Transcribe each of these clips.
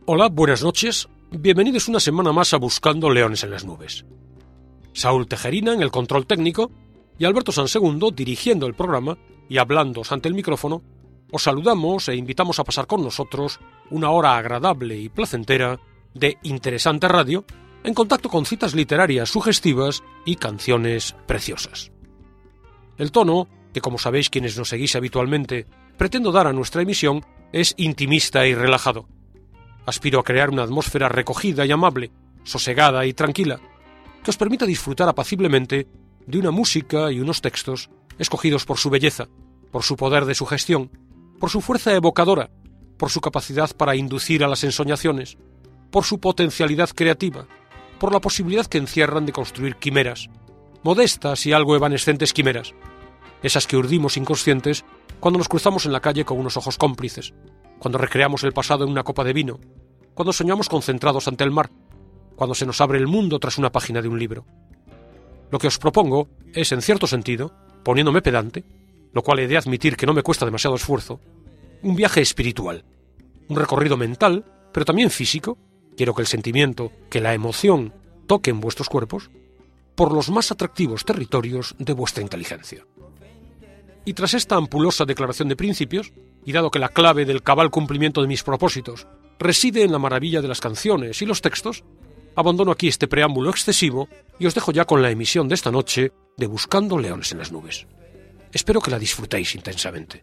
Hola, buenas noches. Bienvenidos una semana más a Buscando Leones en las Nubes. Saúl Tejerina en el control técnico y Alberto Sansegundo dirigiendo el programa y hablándoos ante el micrófono. Os saludamos e invitamos a pasar con nosotros una hora agradable y placentera de interesante radio en contacto con citas literarias sugestivas y canciones preciosas. El tono, que como sabéis quienes nos seguís habitualmente, pretendo dar a nuestra emisión, es intimista y relajado. Aspiro a crear una atmósfera recogida y amable, sosegada y tranquila, que os permita disfrutar apaciblemente de una música y unos textos escogidos por su belleza, por su poder de sugestión, por su fuerza evocadora, por su capacidad para inducir a las ensoñaciones, por su potencialidad creativa, por la posibilidad que encierran de construir quimeras, modestas y algo evanescentes quimeras, esas que urdimos inconscientes cuando nos cruzamos en la calle con unos ojos cómplices, cuando recreamos el pasado en una copa de vino, cuando soñamos concentrados ante el mar, cuando se nos abre el mundo tras una página de un libro. Lo que os propongo es, en cierto sentido, poniéndome pedante, lo cual he de admitir que no me cuesta demasiado esfuerzo, un viaje espiritual, un recorrido mental, pero también físico, quiero que el sentimiento, que la emoción toquen vuestros cuerpos, por los más atractivos territorios de vuestra inteligencia. Y tras esta ampulosa declaración de principios, y dado que la clave del cabal cumplimiento de mis propósitos reside en la maravilla de las canciones y los textos, abandono aquí este preámbulo excesivo y os dejo ya con la emisión de esta noche de Buscando Leones en las Nubes. Espero que la disfrutéis intensamente.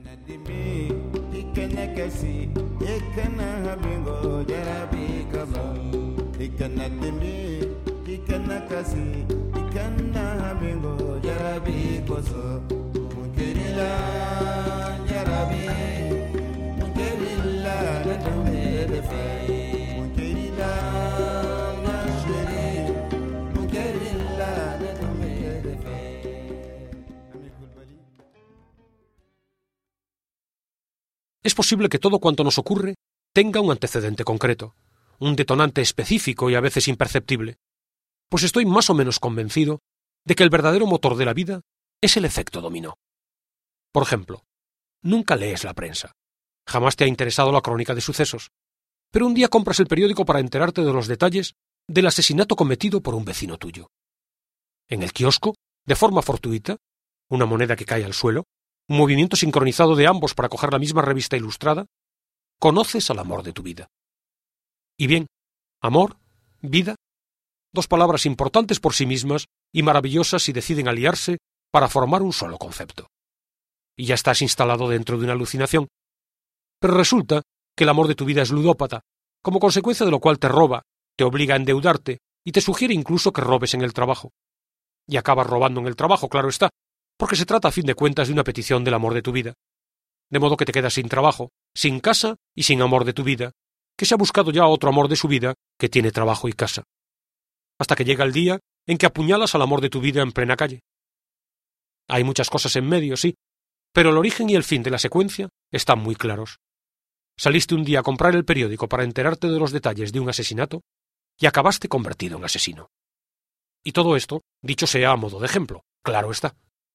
Es posible que todo cuanto nos ocurre tenga un antecedente concreto, un detonante específico y a veces imperceptible, pues estoy más o menos convencido de que el verdadero motor de la vida es el efecto dominó. Por ejemplo, nunca lees la prensa, jamás te ha interesado la crónica de sucesos, pero un día compras el periódico para enterarte de los detalles del asesinato cometido por un vecino tuyo. En el kiosco, de forma fortuita, una moneda que cae al suelo, un movimiento sincronizado de ambos para coger la misma revista ilustrada, conoces al amor de tu vida. Y bien, amor, vida, dos palabras importantes por sí mismas y maravillosas si deciden aliarse para formar un solo concepto. Y ya estás instalado dentro de una alucinación. Pero resulta que el amor de tu vida es ludópata, como consecuencia de lo cual te roba, te obliga a endeudarte y te sugiere incluso que robes en el trabajo. Y acabas robando en el trabajo, claro está, porque se trata a fin de cuentas de una petición del amor de tu vida. De modo que te quedas sin trabajo, sin casa y sin amor de tu vida, que se ha buscado ya otro amor de su vida que tiene trabajo y casa. Hasta que llega el día en que apuñalas al amor de tu vida en plena calle. Hay muchas cosas en medio, sí, pero el origen y el fin de la secuencia están muy claros. Saliste un día a comprar el periódico para enterarte de los detalles de un asesinato y acabaste convertido en asesino. Y todo esto, dicho sea a modo de ejemplo, claro está.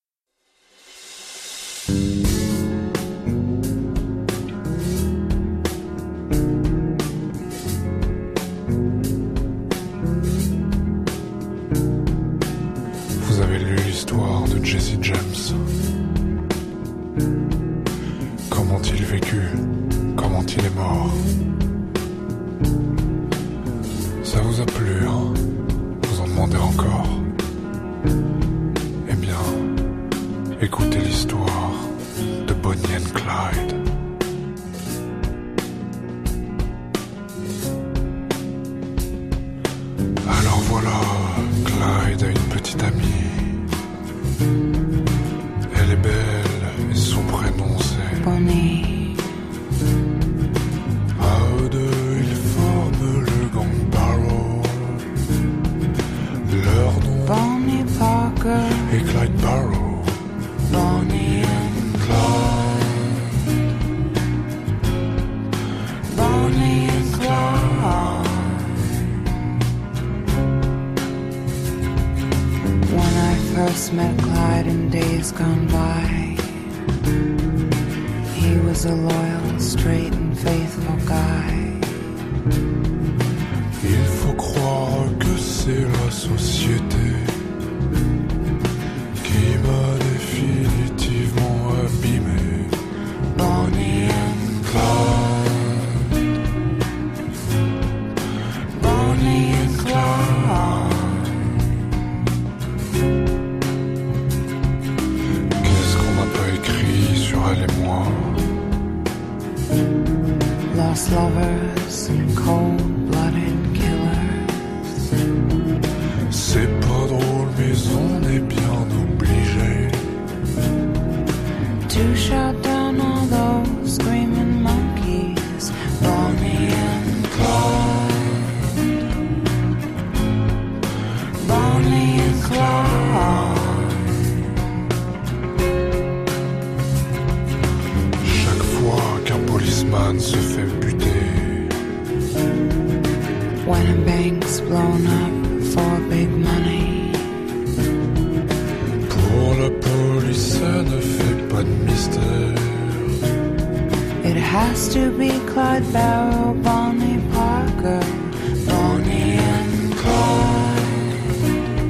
Vous avez lu l'histoire de Jesse James. Comment il vécut, comment il est mort. Ça vous a plu, hein? Vous en demandez encore? Eh bien, écoutez l'histoire de Bonnie and Clyde. Alors voilà, Clyde a une petite amie. Elle est belle et son prénom c'est Bonnie. À eux deux, ils forment le gang Barrow. Leur nom Bonnie Parker. est Clyde Barrow. Bonnie and Clyde. Bonnie and Clyde. When I first met Clyde in days gone by, he was a loyal, straight and faithful guy. lovers and cold-blooded killers. C'est pas drôle, mais on est bien obligé to shout down all those screaming monkeys, Bonnie and Clyde, Bonnie and Clyde. chaque fois qu'un policeman se fait buter. When a bank's blown up for big money, Pour la police, ça ne fait pas de mystère. it has to be Clyde Barrow, Bonnie Parker, Bonnie and Clyde,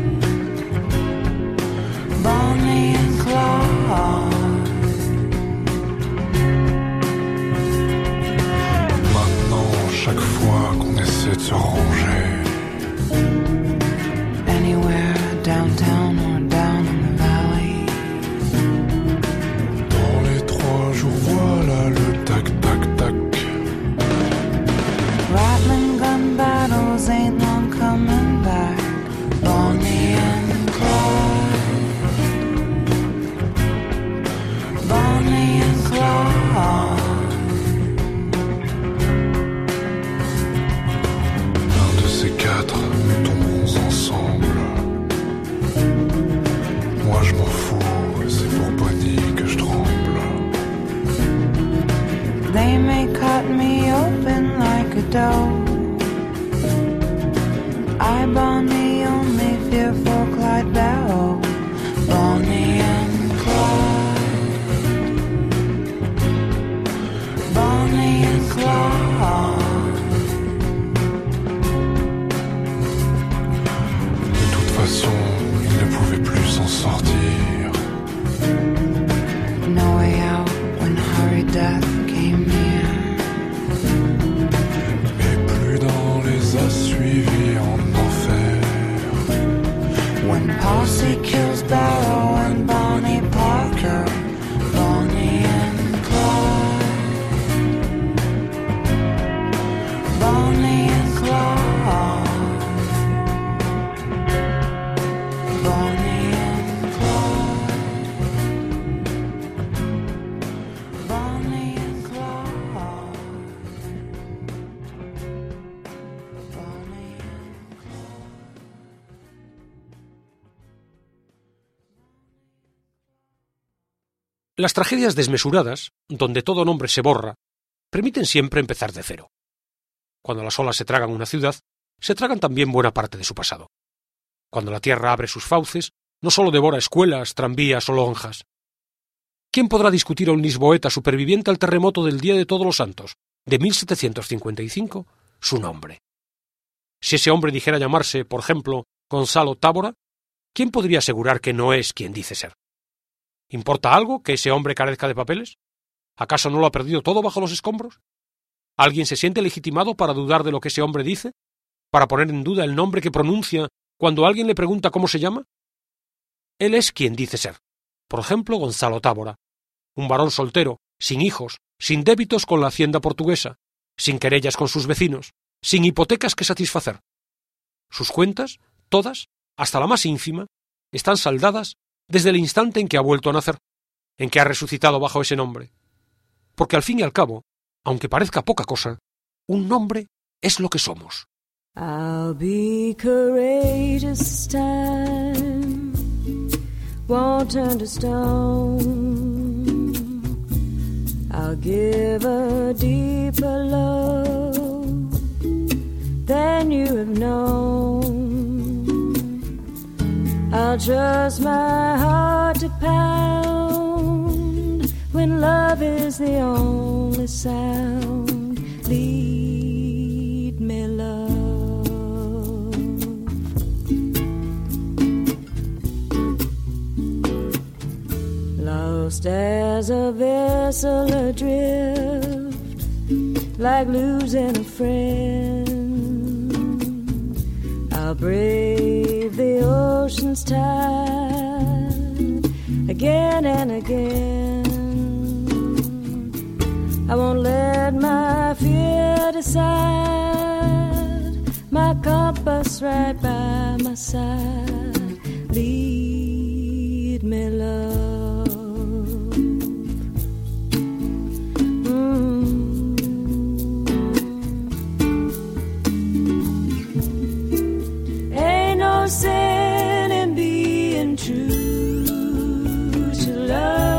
Bonnie and Clyde. Maintenant, chaque fois qu'on essaie de se ranger, Anywhere downtown or down in the valley, dans les 3 jours, voilà le tac-tac-tac. rattling gun battles ain't long coming back. Bonnie and Clyde, Bonnie and Clyde. Un de ces 4, nous tomberons ensemble. Moi je m'en fous, c'est pour Bonnie que je tremble. They may cut me open like a dough. I, Bonnie, only fear for Clyde Barrow, Bonnie and Clyde, Bonnie and Clyde. De toute façon, il ne pouvait plus s'en sortir. No way out when hurried death came near. Et plus dans les a suivis en enfer. When Posse kills Barrow and Bonnie Parker, Bonnie and Clyde, Bonnie and Clyde, Bonnie and Clyde, Bonnie and Clyde, Bonnie and Las tragedias desmesuradas, donde todo nombre se borra, permiten siempre empezar de cero. Cuando las olas se tragan una ciudad, se tragan también buena parte de su pasado. Cuando la tierra abre sus fauces, no solo devora escuelas, tranvías o lonjas. ¿Quién podrá discutir a un lisboeta superviviente al terremoto del Día de Todos los Santos, de 1755, su nombre? Si ese hombre dijera llamarse, por ejemplo, Gonzalo Tábora, ¿quién podría asegurar que no es quien dice ser? ¿Importa algo que ese hombre carezca de papeles? ¿Acaso no lo ha perdido todo bajo los escombros? ¿Alguien se siente legitimado para dudar de lo que ese hombre dice? ¿Para poner en duda el nombre que pronuncia cuando alguien le pregunta cómo se llama? Él es quien dice ser. Por ejemplo, Gonzalo Tábora, un varón soltero, sin hijos, sin débitos con la hacienda portuguesa, sin querellas con sus vecinos, sin hipotecas que satisfacer. Sus cuentas, todas, hasta la más ínfima, están saldadas desde el instante en que ha vuelto a nacer, en que ha resucitado bajo ese nombre. Porque al fin y al cabo, aunque parezca poca cosa, un nombre es lo que somos. I'll be courageous this time, won't turn to stone. I'll give a deeper love than you have known. I'll trust my heart to pound when love is the only sound. Lead me, love. Lost as a vessel adrift, like losing a friend. I'll brave the ocean's tide again and again. I won't let my fear decide. My compass right by my side. Lead me, love. Ain't no sin in being true to love.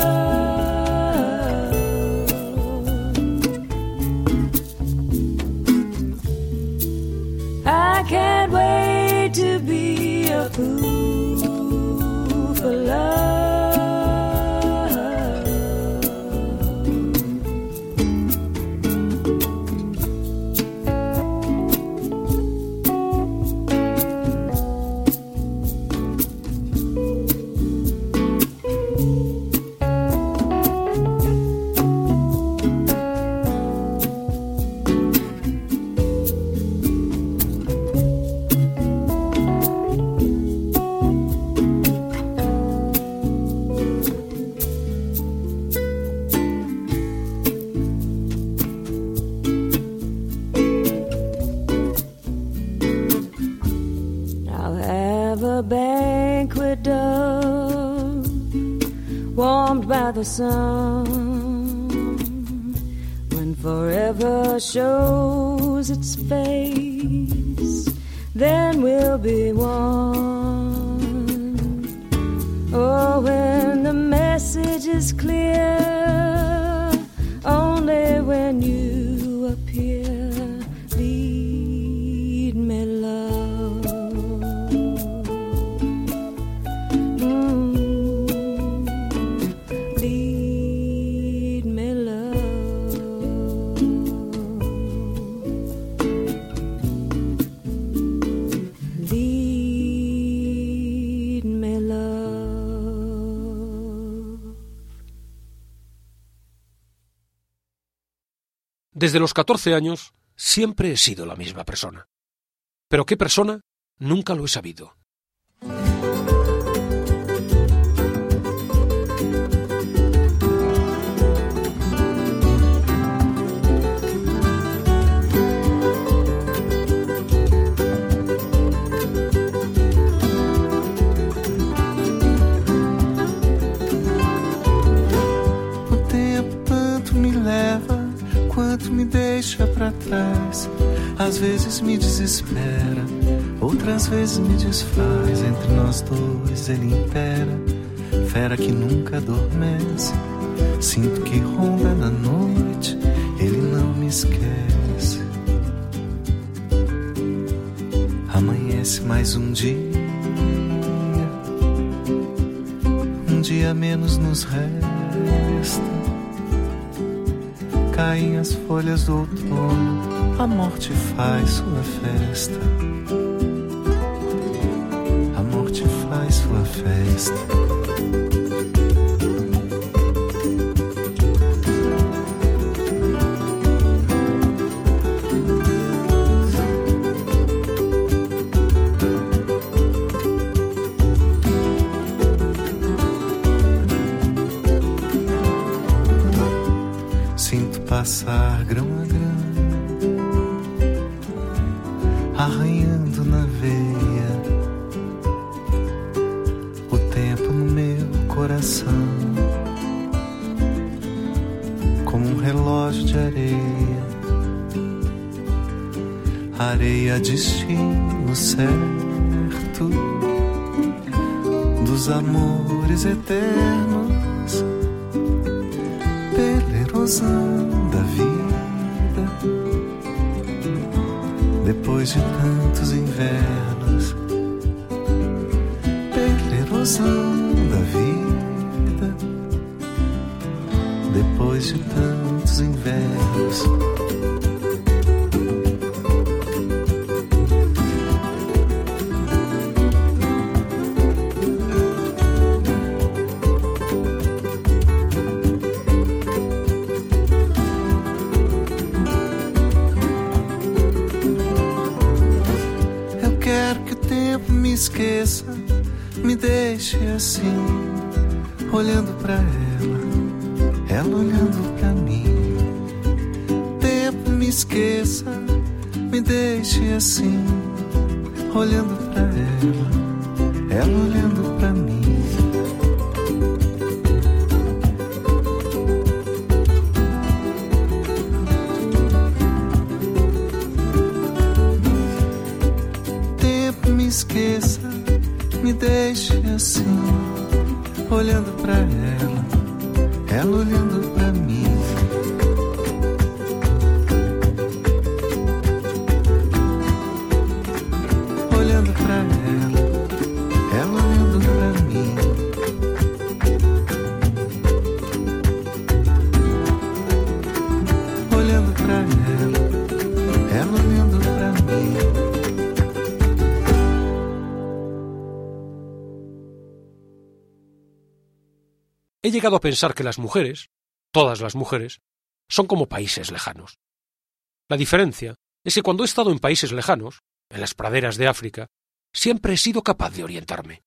I can't wait to be a fool for love. Banquet dove, warmed by the sun, when forever shows its face, then we'll be one. Oh, when the message is clear, only when you appear, lead me, love. Desde los 14 años siempre he sido la misma persona. Pero qué persona, nunca lo he sabido. O tempo tanto me leva, quanto me deixa pra trás. Às vezes me desespera, outras vezes me desfaz. Entre nós dois ele impera, fera que nunca adormece. Sinto que ronda na noite, ele não me esquece. Amanhece mais um dia menos nos resta. Caem as folhas do outono, a morte faz sua festa. A morte faz sua festa. Passar grão a grão, arranhando na veia o tempo no meu coração, como um relógio de areia. Areia, destino certo dos amores eternos, pela erosão da vida, depois de tantos invernos, pela erosão da vida, depois de tantos invernos. Esqueça, me deixe assim, olhando pra ela olhando pra mim. esqueça, me deixe assim, olhando pra ela olhando pra mim. Tempo, me esqueça, me deixe assim, olhando pra ela olhando pra mim. Olhando pra ela olhando pra mim. Olhando pra ela olhando pra mim. He llegado a pensar que las mujeres, todas las mujeres, son como países lejanos. La diferencia es que cuando he estado en países lejanos, en las praderas de África, siempre he sido capaz de orientarme.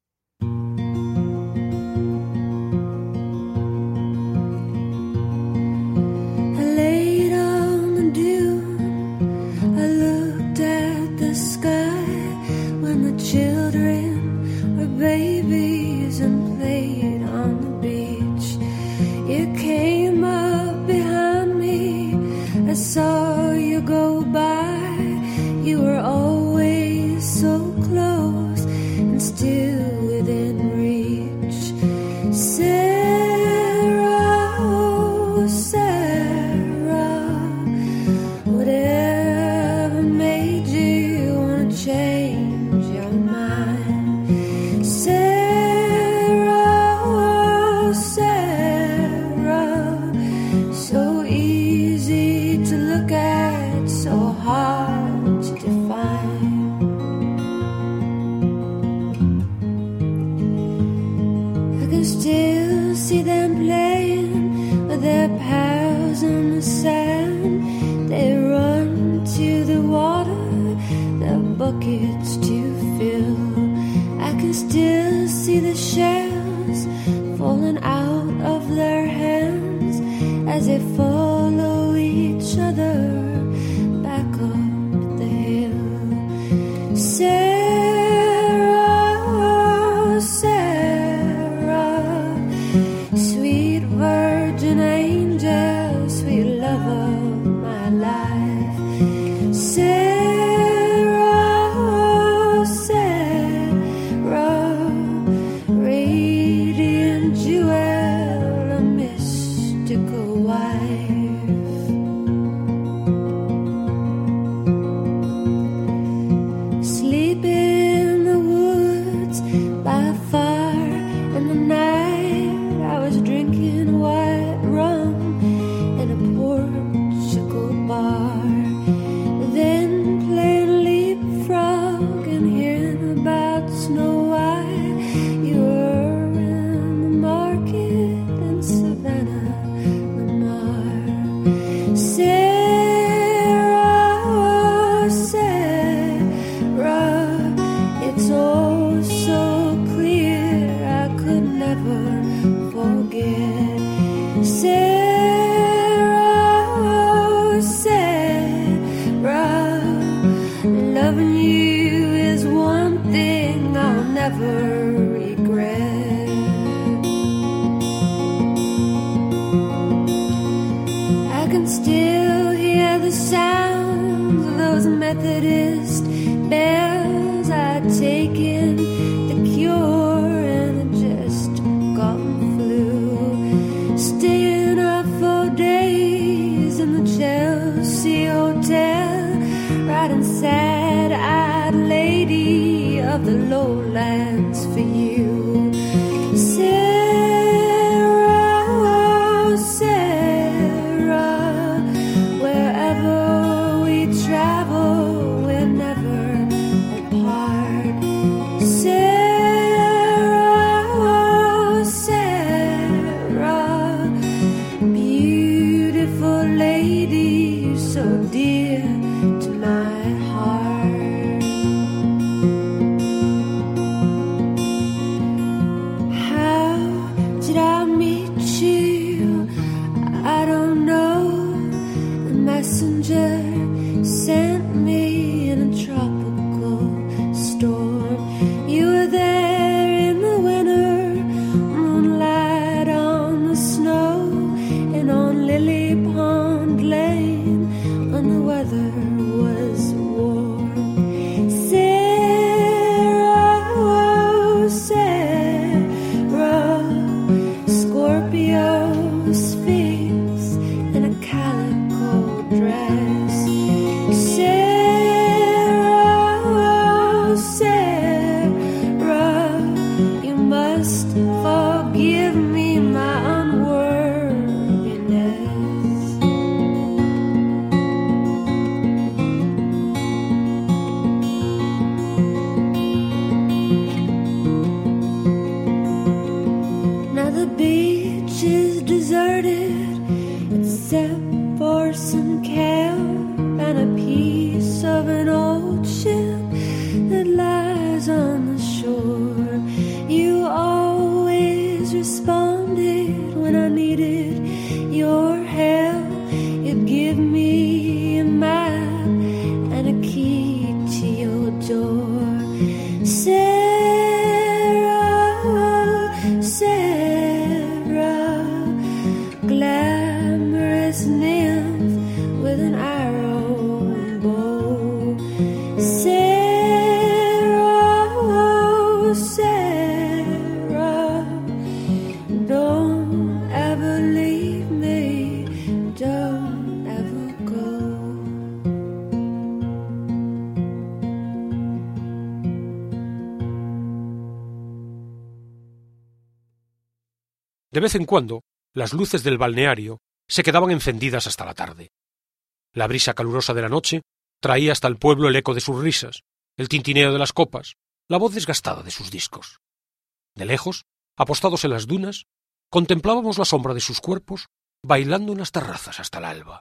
Saw you go by, you were always so close and still within reach. Sarah, oh Sarah, whatever made you wanna change your mind? Sarah, oh Sarah, so easy to look at, so hard to define. I can still see them playing with their pals on the sand. They run to the water, their buckets to fill. I can still see the shells falling out of their hands as they follow each other back up the hill. Sarah, oh Sarah, sweet virgin angel, sweet love of my life. Sarah, oh Sarah, radiant jewel, a mystical wife. Sleep in the woods by fire in the night. I was drinking white rum in a Portugal bar, then playing leapfrog and hearing about Snow White. You were in the market in Savannah, Lamar. Sarah, oh Sarah, it's all so clear I could never forget. Sarah, oh Sarah, loving you is one thing I'll never regret. I can still hear the sounds of those Methodist bells. I'd taken the cure and it just gotten flu. Staying up for days in the Chelsea Hotel, riding sad-eyed lady of the lowlands for you. Sarah, oh Sarah, wherever we travel, we're never apart. Sarah, oh Sarah, beautiful lady, so dear to my heart. Sarah, Sarah, you must forgive me my unworthiness. Now the beach is deserted except for some camp and a piece of an old ship that lies on the shore. You always responded when I needed your help. You'd give me a map and a key to your door. Sarah, Sarah, glamorous nymph with an arrow and bow. Sarah, Sarah, don't ever leave me, don't ever go. De vez en cuando, las luces del balneario se quedaban encendidas hasta la tarde. La brisa calurosa de la noche traía hasta el pueblo el eco de sus risas, el tintineo de las copas, la voz desgastada de sus discos. De lejos, apostados en las dunas, contemplábamos la sombra de sus cuerpos bailando en las terrazas hasta el alba.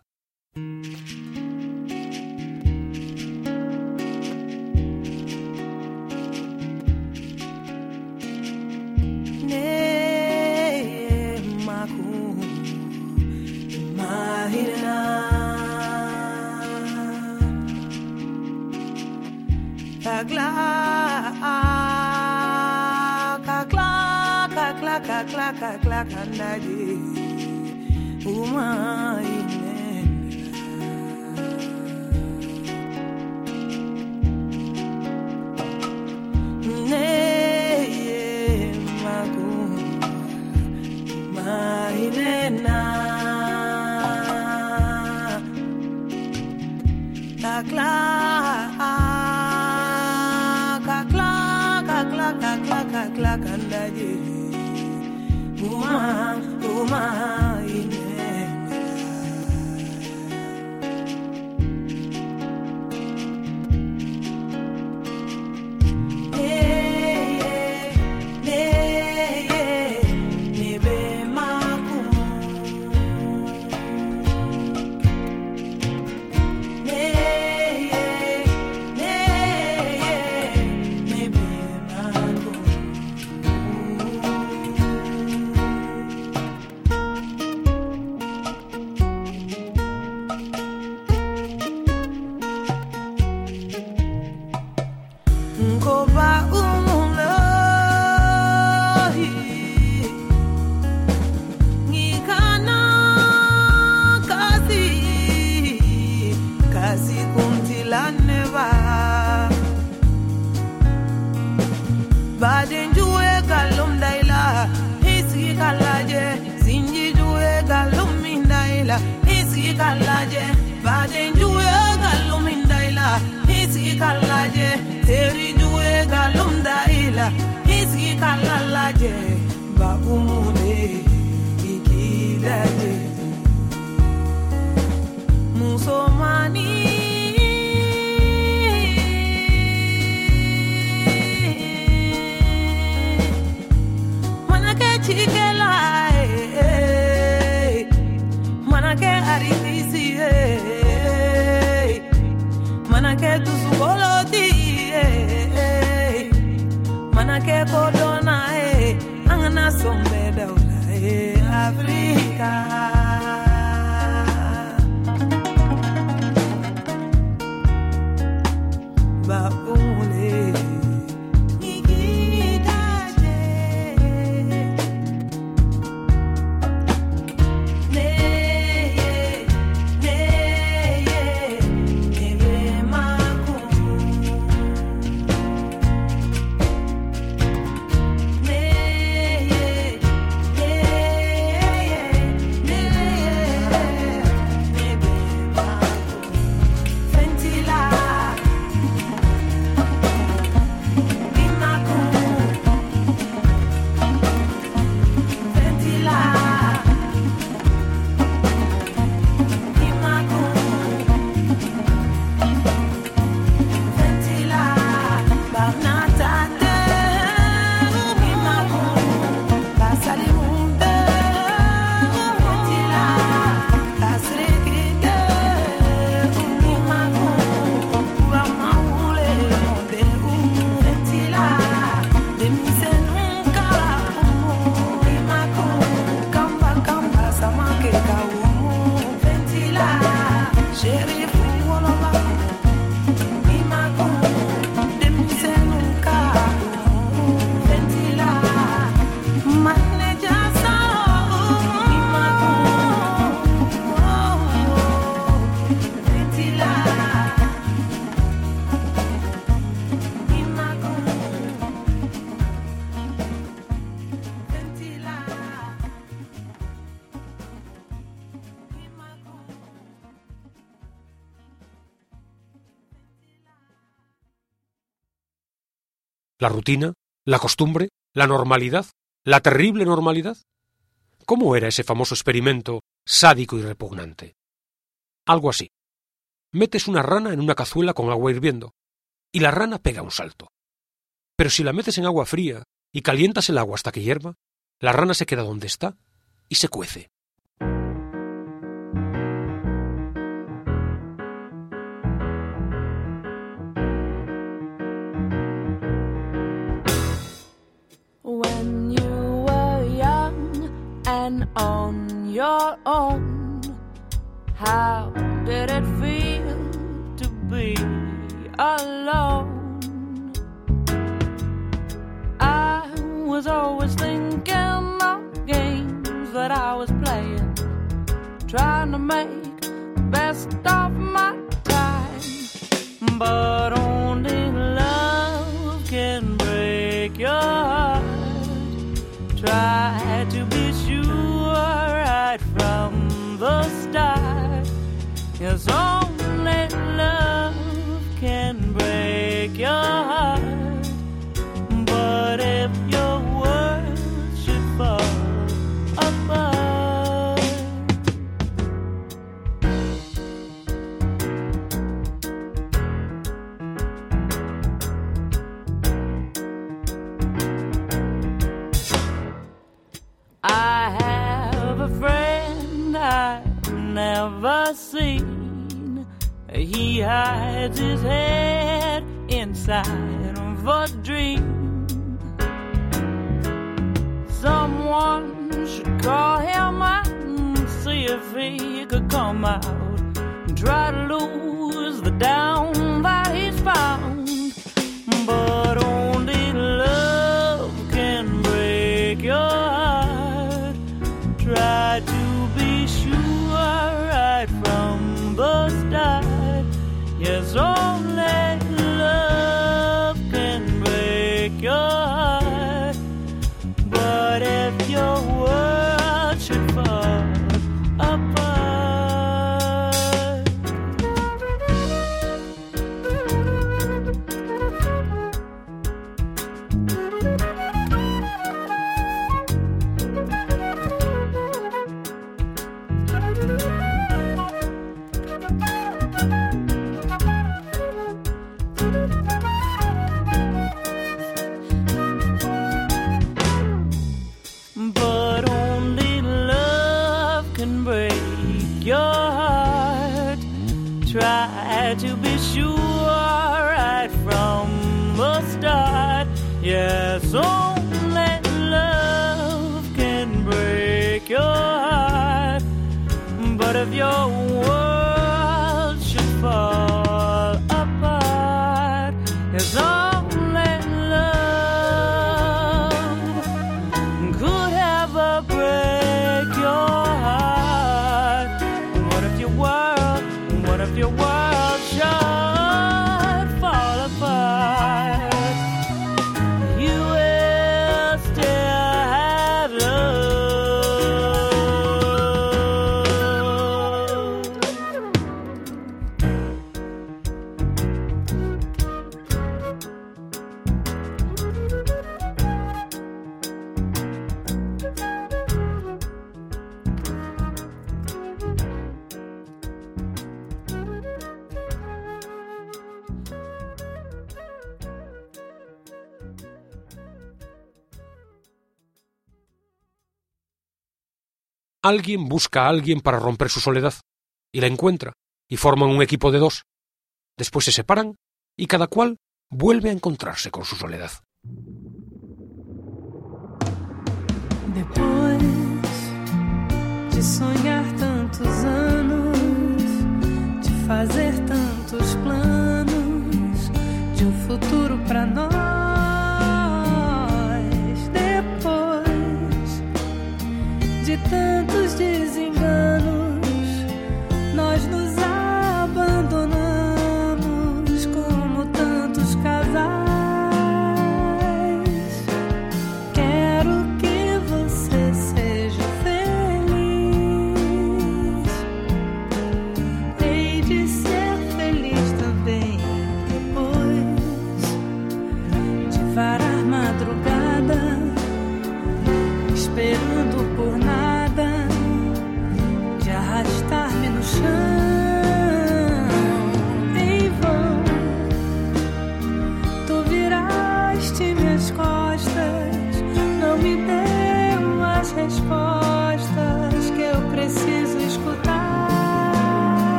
¿La rutina? ¿La costumbre? ¿La normalidad? ¿La terrible normalidad? ¿Cómo era ese famoso experimento sádico y repugnante? Algo así. Metes una rana en una cazuela con agua hirviendo, y la rana pega un salto. Pero si la metes en agua fría y calientas el agua hasta que hierva, la rana se queda donde está y se cuece. When you were young and on your own, how did it feel to be alone? I was always thinking of games that I was playing, trying to make the best of my time. But only love can break your heart. Try to be sure right from the start. Yes, only love can break your heart. But if your world should fall apart, I have a friend I've never seen. He hides his head inside of a dream. Someone should call him out and see if he could come out and try to lose the down that he's found. But only love can break your heart. Try to be sure right from the start. Yes, only love can break your heart. But if your world should fall apart, but only love can break your heart. Try to be sure right from the start. Yes, only love can break your heart. But if your world should fall apart, it's only love could ever break your heart. What if your world should fall apart? You will still have love. Alguien busca a alguien para romper su soledad, y la encuentra, y forman un equipo de dos. Después se separan, y cada cual vuelve a encontrarse con su soledad. Depois de sonhar tantos anos, de fazer tantos planos, de futuro pra nós, depois de tantos desenganos, nós nos abandonamos como tantos casais. Quero que você seja feliz, hei de ser feliz também depois de várias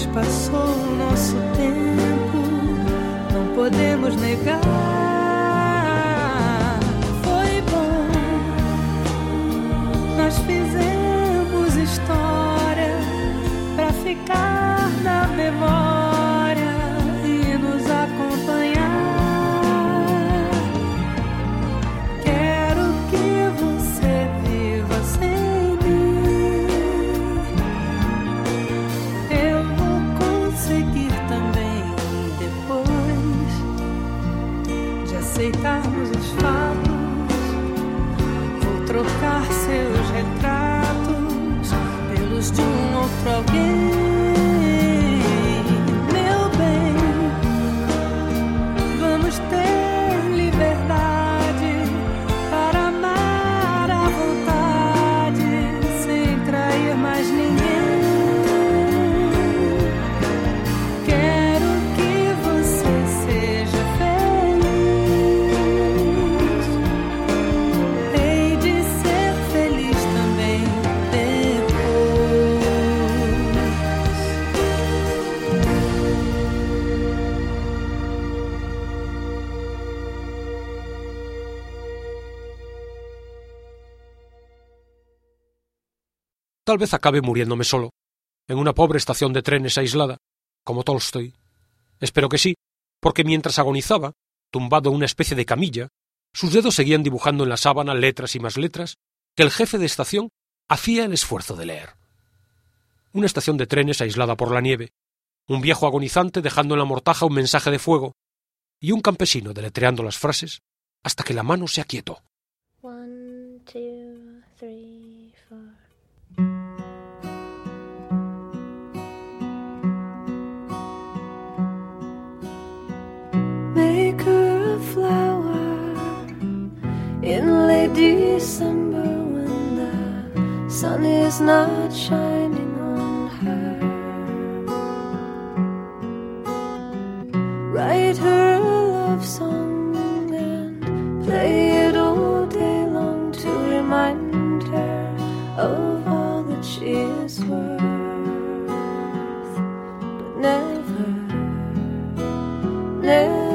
depois passou o nosso tempo, não podemos negar. Foi bom, nós fizemos história pra ficar na memória e nos acompanhar. Quero que você viva sem mim. Eu vou conseguir também, depois de aceitarmos os fatos, vou trocar seus retratos pelos de um outro alguém. Meu bem, vamos ter liberdade para amar à vontade, sem trair mais ninguém. Quero que você seja feliz. Hei de ser feliz também depois. Tal vez acabe muriéndome solo, en una pobre estación de trenes aislada, como Tolstoy. Espero que sí, porque mientras agonizaba, tumbado en una especie de camilla, sus dedos seguían dibujando en la sábana letras y más letras que el jefe de estación hacía el esfuerzo de leer. Una estación de trenes aislada por la nieve, un viejo agonizante dejando en la mortaja un mensaje de fuego y un campesino deletreando las frases hasta que la mano se aquietó. 1, 2, 3, 4. Make her a flower in late December when the sun is not shining on her. Write her a love song and play it all day long to remind her of all that she is worth. But never, never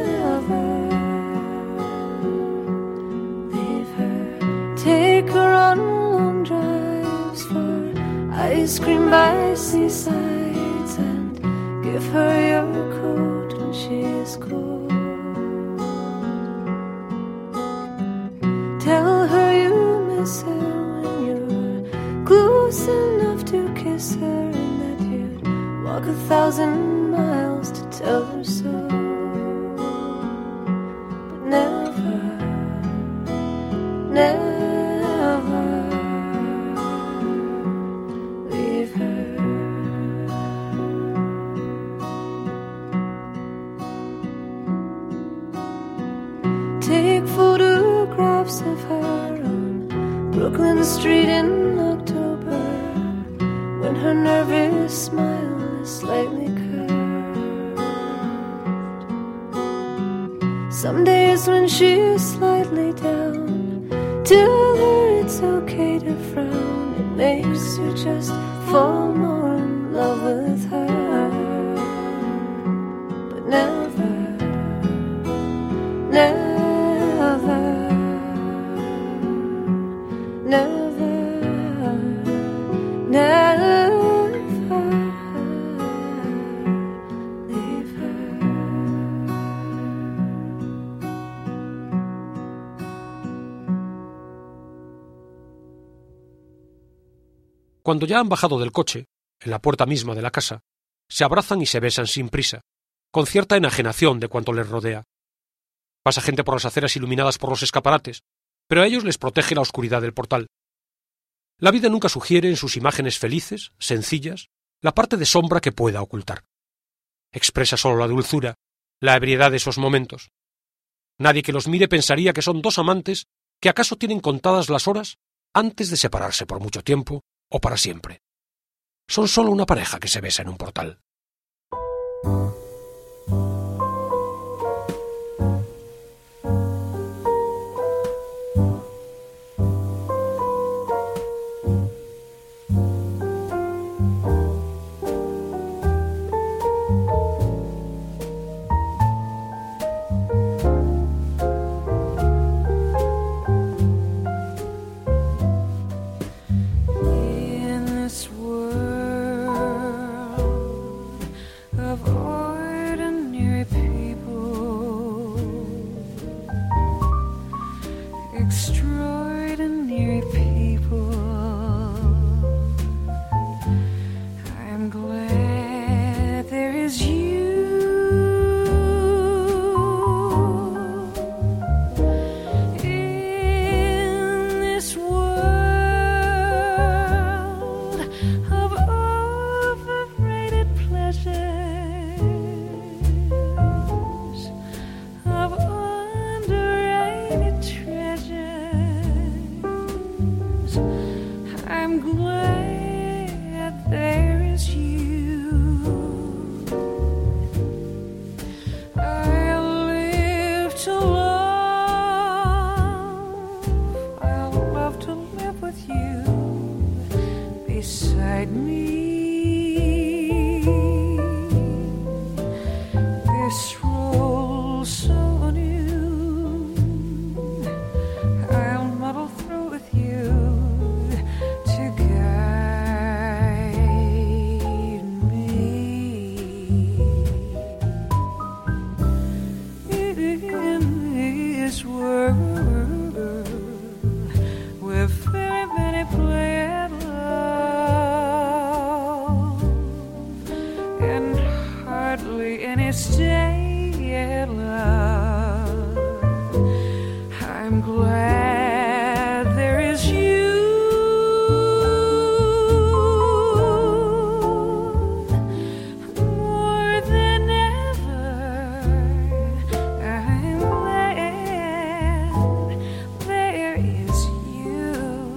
leave her. Take her on long drives for ice cream by seasides and give her your coat when she is cold. Tell her you miss her when you're close enough to kiss her, and that you'd walk 1,000 miles to tell her so. But never, never leave her. Take photographs of her on Brooklyn Street in October, when her nervous smile is slightly curved. Some days when she's slightly down, tell her it's okay to frown. It makes you just fall more in love with her. But never, never, never, never leave her. Cuando ya han bajado del coche, en la puerta misma de la casa, se abrazan y se besan sin prisa, con cierta enajenación de cuanto les rodea. Pasa gente por las aceras iluminadas por los escaparates, pero a ellos les protege la oscuridad del portal. La vida nunca sugiere en sus imágenes felices, sencillas, la parte de sombra que pueda ocultar. Expresa solo la dulzura, la ebriedad de esos momentos. Nadie que los mire pensaría que son dos amantes que acaso tienen contadas las horas antes de separarse por mucho tiempo o para siempre. Son solo una pareja que se besa en un portal. glad there is you in this world of overrated pleasures, of underrated treasures. I'm glad there is you. I'll live to love, I'll love to live with you beside me. This role so new, I'll muddle through with you to guide me. In this world where very many play at love and hardly any stay at love, I'm glad there is you. More than ever, I'm glad there is you.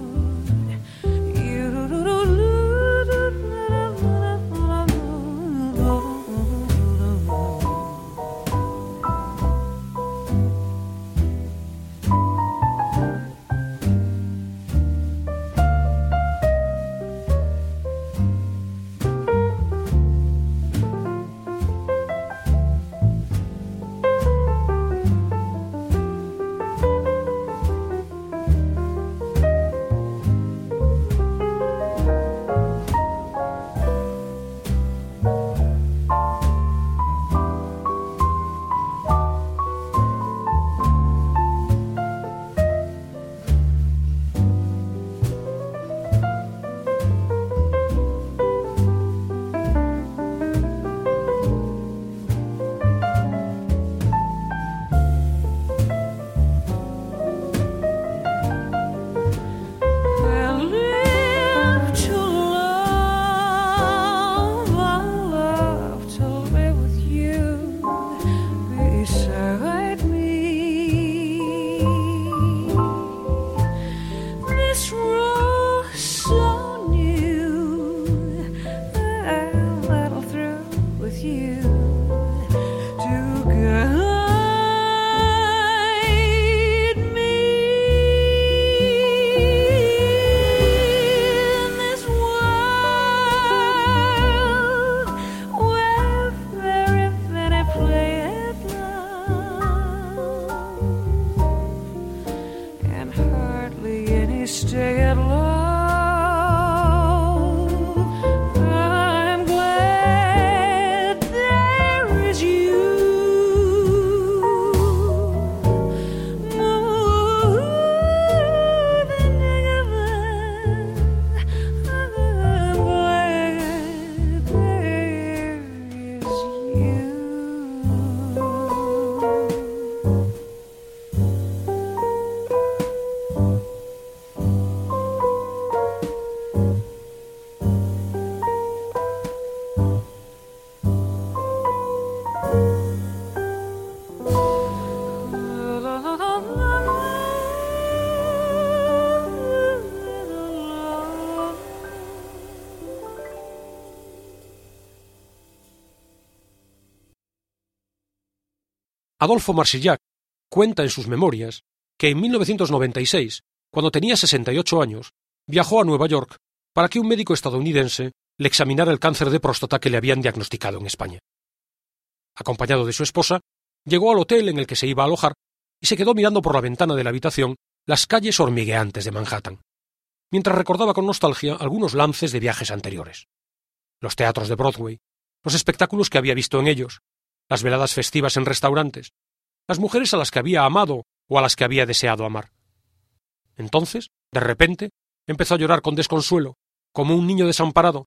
Adolphe Marsillac cuenta en sus memorias que en 1996, cuando tenía 68 años, viajó a Nueva York para que un médico estadounidense le examinara el cáncer de próstata que le habían diagnosticado en España. Acompañado de su esposa, llegó al hotel en el que se iba a alojar y se quedó mirando por la ventana de la habitación las calles hormigueantes de Manhattan, mientras recordaba con nostalgia algunos lances de viajes anteriores. Los teatros de Broadway, los espectáculos que había visto en ellos, las veladas festivas en restaurantes, las mujeres a las que había amado o a las que había deseado amar. Entonces, de repente, empezó a llorar con desconsuelo, como un niño desamparado,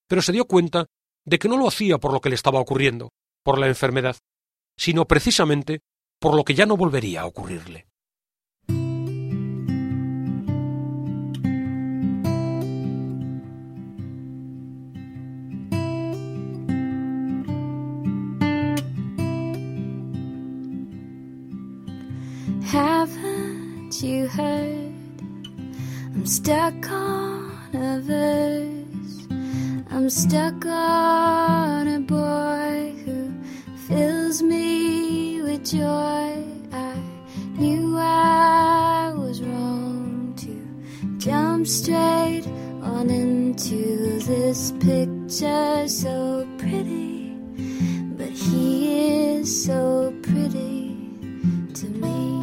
pero se dio cuenta de que no lo hacía por lo que le estaba ocurriendo, por la enfermedad, sino precisamente por lo que ya no volvería a ocurrirle. Haven't you heard? I'm stuck on a verse. I'm stuck on a boy who fills me with joy. I knew I was wrong to jump straight on into this picture so pretty, but he is so pretty to me.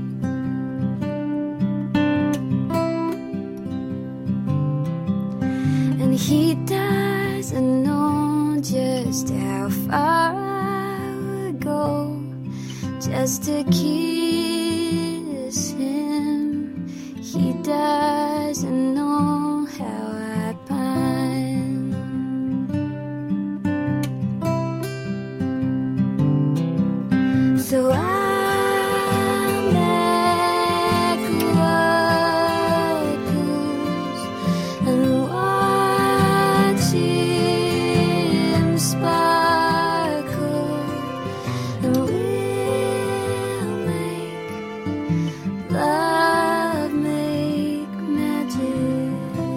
And he doesn't know just how far I would go just to kiss him. He doesn't know how I pine. So I'm like a wild goose and watch him sparkle, and we'll make love, make magic.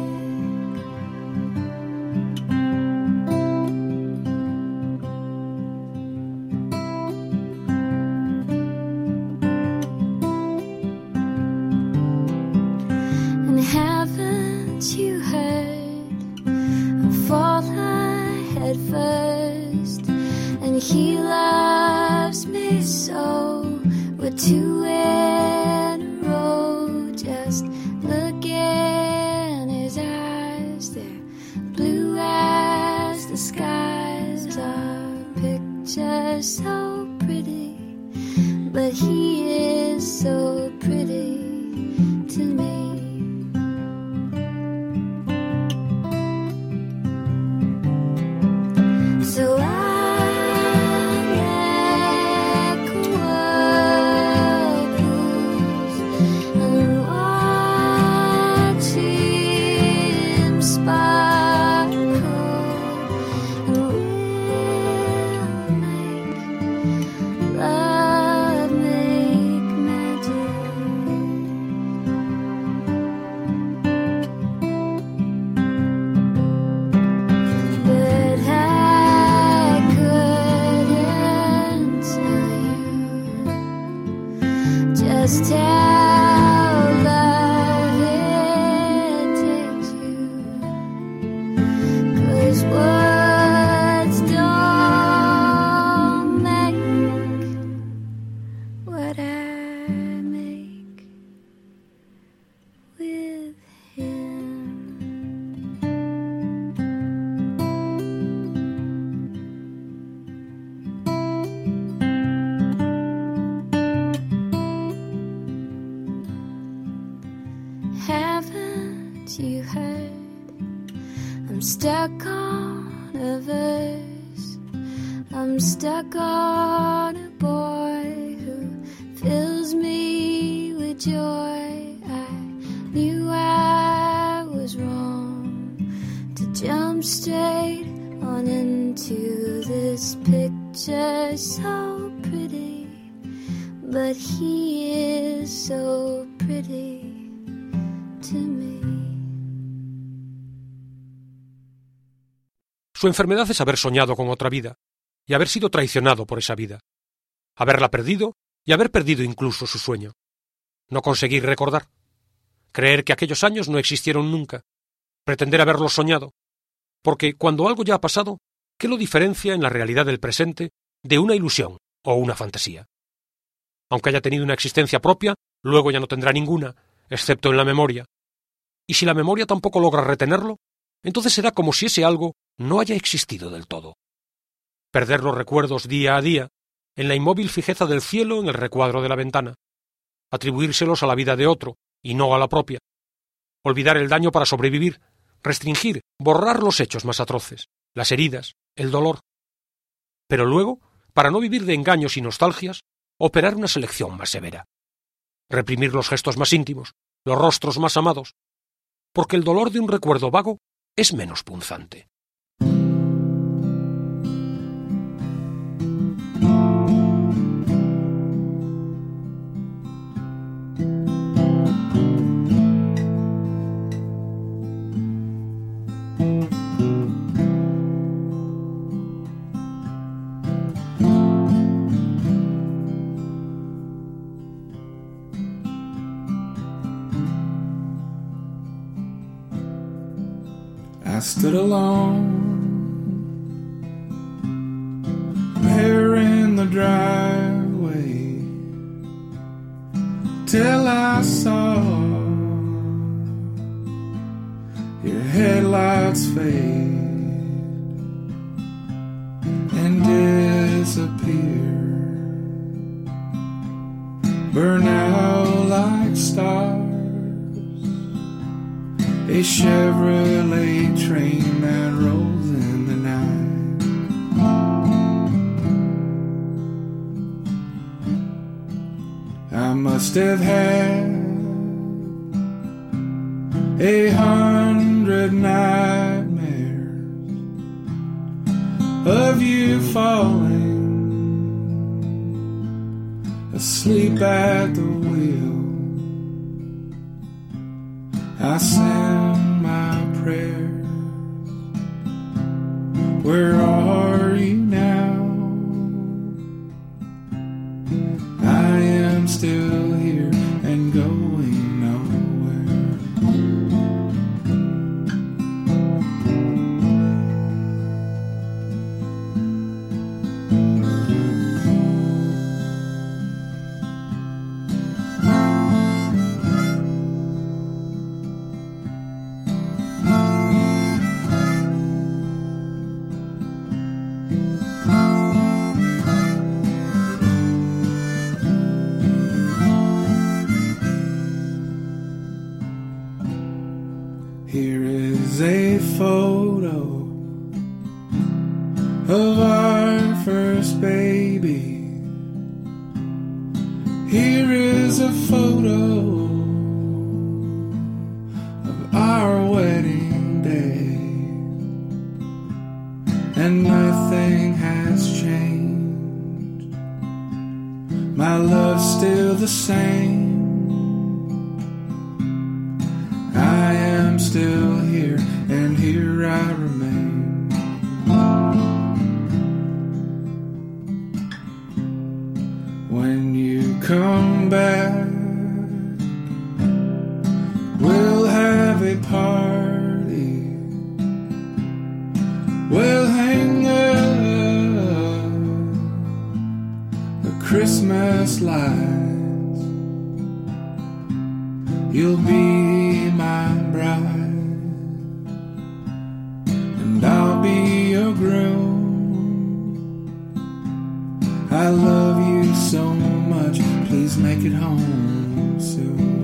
And haven't you heard? I fall head first, and he loves me so. We're two in a row. Just look in his eyes, they're blue as the skies. Our picture so pretty, but he is so pretty to me. So I'm like a wild goose and watch him sparkle, and we'll make love, make magic. But I couldn't tell you just how love it takes you, 'cause words don't make what I make with him. Haven't you heard? I'm stuck on a verse. I'm stuck on a boy who fills me with joy. I knew I was wrong to jump straight on into this picture so pretty, but he is so pretty to me. Su enfermedad es haber soñado con otra vida y haber sido traicionado por esa vida, haberla perdido y haber perdido incluso su sueño, no conseguir recordar, creer que aquellos años no existieron nunca, pretender haberlos soñado, porque cuando algo ya ha pasado, ¿qué lo diferencia en la realidad del presente de una ilusión o una fantasía? Aunque haya tenido una existencia propia, luego ya no tendrá ninguna, excepto en la memoria. Y si la memoria tampoco logra retenerlo, entonces será como si ese algo no haya existido del todo. Perder los recuerdos día a día, en la inmóvil fijeza del cielo en el recuadro de la ventana, atribuírselos a la vida de otro y no a la propia, olvidar el daño para sobrevivir, restringir, borrar los hechos más atroces, las heridas, el dolor. Pero luego, para no vivir de engaños y nostalgias, operar una selección más severa. Reprimir los gestos más íntimos, los rostros más amados, porque el dolor de un recuerdo vago es menos punzante. I stood alone there in the driveway till I saw your headlights fade and disappear, burn out like stars. A Chevrolet train that rolls in the night. I must have had 100 nightmares of you falling asleep at the wheel. I send my prayers. Where are you now? I am still here and going nowhere. Here is a photo of our first baby. Here is a photo of our wedding day, and nothing has changed. My love's still the same. I am still here, and here I remain. When you come back, we'll have a party. We'll hang up the Christmas lights. You'll be my bride, and I'll be your groom. I love you so much, please make it home soon.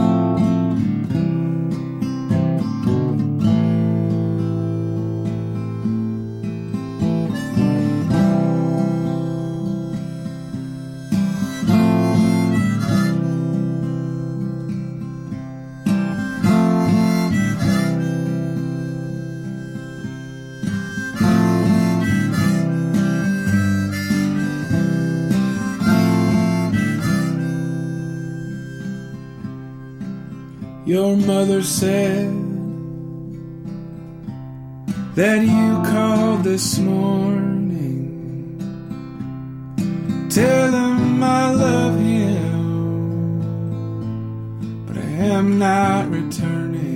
Your mother said that you called this morning. Tell him I love him, but I am not returning.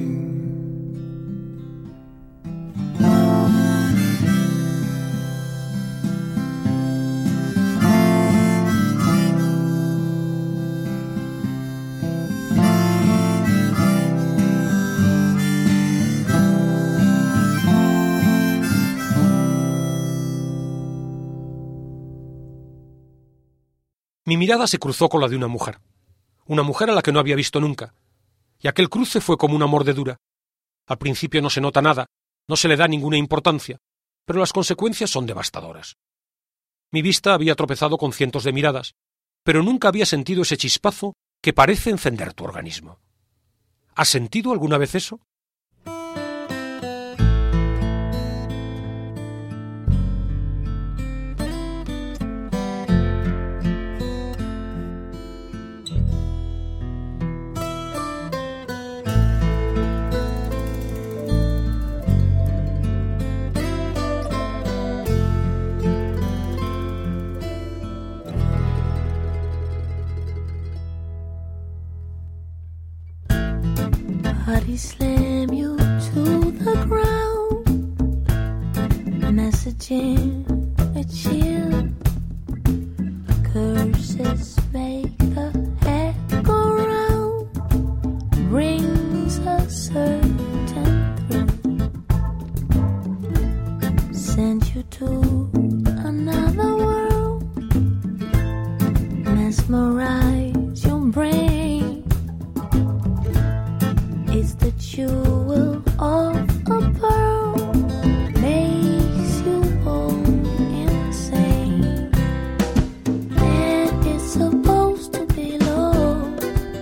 Mi mirada se cruzó con la de una mujer a la que no había visto nunca, y aquel cruce fue como una mordedura. Al principio no se nota nada, no se le da ninguna importancia, pero las consecuencias son devastadoras. Mi vista había tropezado con cientos de miradas, pero nunca había sentido ese chispazo que parece encender tu organismo. ¿Has sentido alguna vez eso? Body slam you to the ground, messaging a chill. Curses make the head go round, brings a certain thrill. Send you to another world, mesmerize your brain. It's the jewel of a pearl, makes you go insane. And it's supposed to be low.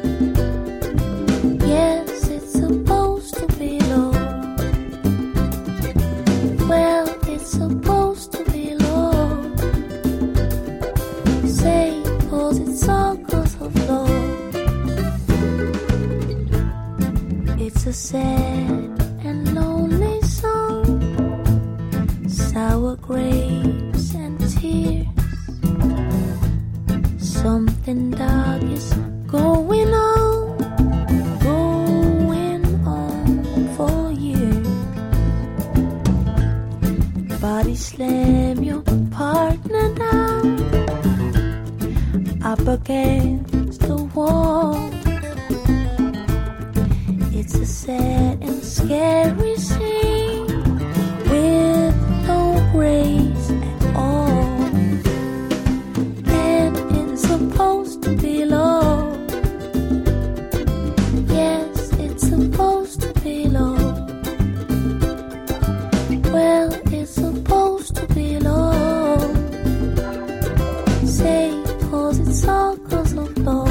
Yes, it's supposed to be low. Well, it's supposed to be low. Say, 'cause it's all 'cause of love. It's a sad and lonely song, sour grapes and tears. Something dark is going on for years. Body slam your partner down, up against the wall. It's a sad and scary scene with no grace at all. And it's supposed to be low. Yes, it's supposed to be low. Well, it's supposed to be low. Say, 'cause it's all 'cause of love.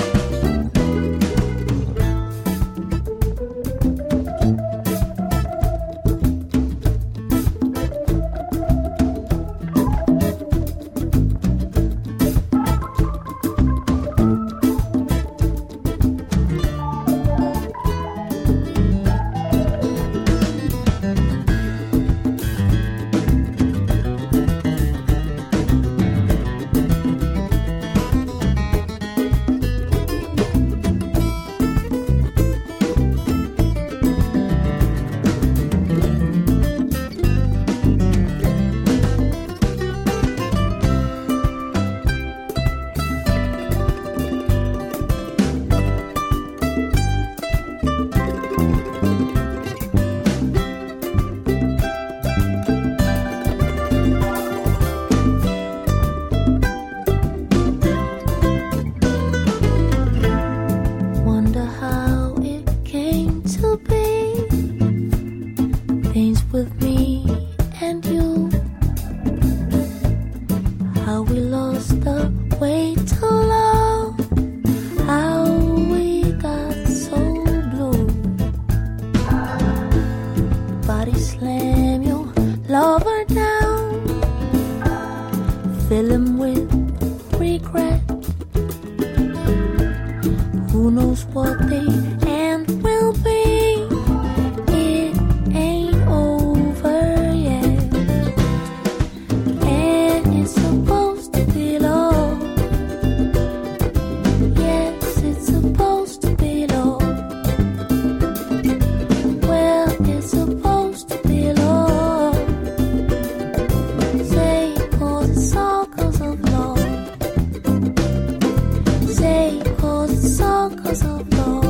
Fill him with regret. Who knows what the end will be? It ain't over yet. And it's supposed to be low. Yes, it's supposed to be low. Well, it's supposed to be low. Say, 'cause it's all 'cause of love. Say, 'cause it's all 'cause of love.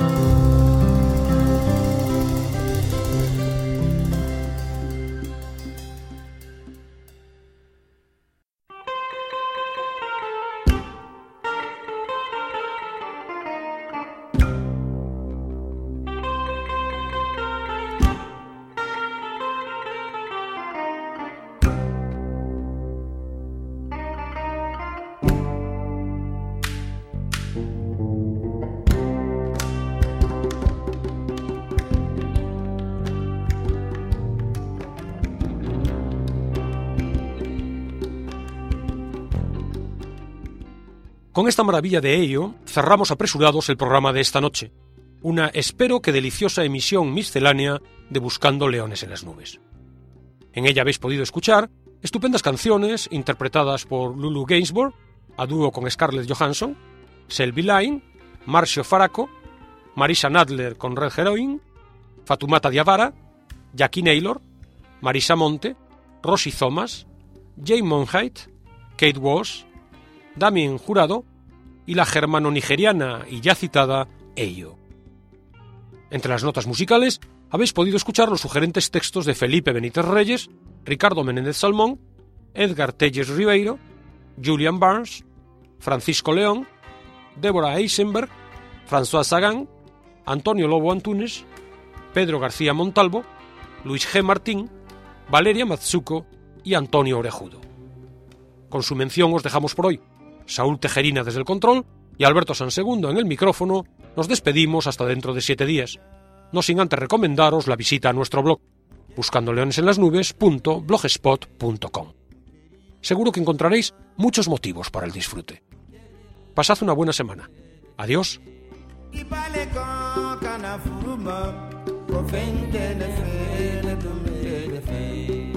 Con esta maravilla de ello, cerramos apresurados el programa de esta noche, una espero que deliciosa emisión miscelánea de Buscando Leones en las Nubes. En ella habéis podido escuchar estupendas canciones interpretadas por Lulu Gainsbourg, a dúo con Scarlett Johansson, Selby Line, Marcio Faraco, Marisa Nadler con Red Heroin, Fatoumata Diawara, Jackie Naylor, Marisa Monte, Rosie Thomas, Jane Monheit, Kate Walsh, Damien Jurado y la germano-nigeriana y ya citada Ello. Entre las notas musicales habéis podido escuchar los sugerentes textos de Felipe Benítez Reyes, Ricardo Menéndez Salmón, Edgar Telles Ribeiro, Julian Barnes, Francisco León, Débora Eisenberg, François Sagan, Antonio Lobo Antunes, Pedro García Montalvo, Luis G. Martín, Valeria Mazzuco y Antonio Orejudo. Con su mención os dejamos por hoy. Saúl Tejerina desde el control y Alberto Sansegundo en el micrófono. Nos despedimos hasta dentro de 7 días, no sin antes recomendaros la visita a nuestro blog, buscandoleonesenlasnubes.blogspot.com. Seguro que encontraréis muchos motivos para el disfrute. Pasad una buena semana. Adiós. Fente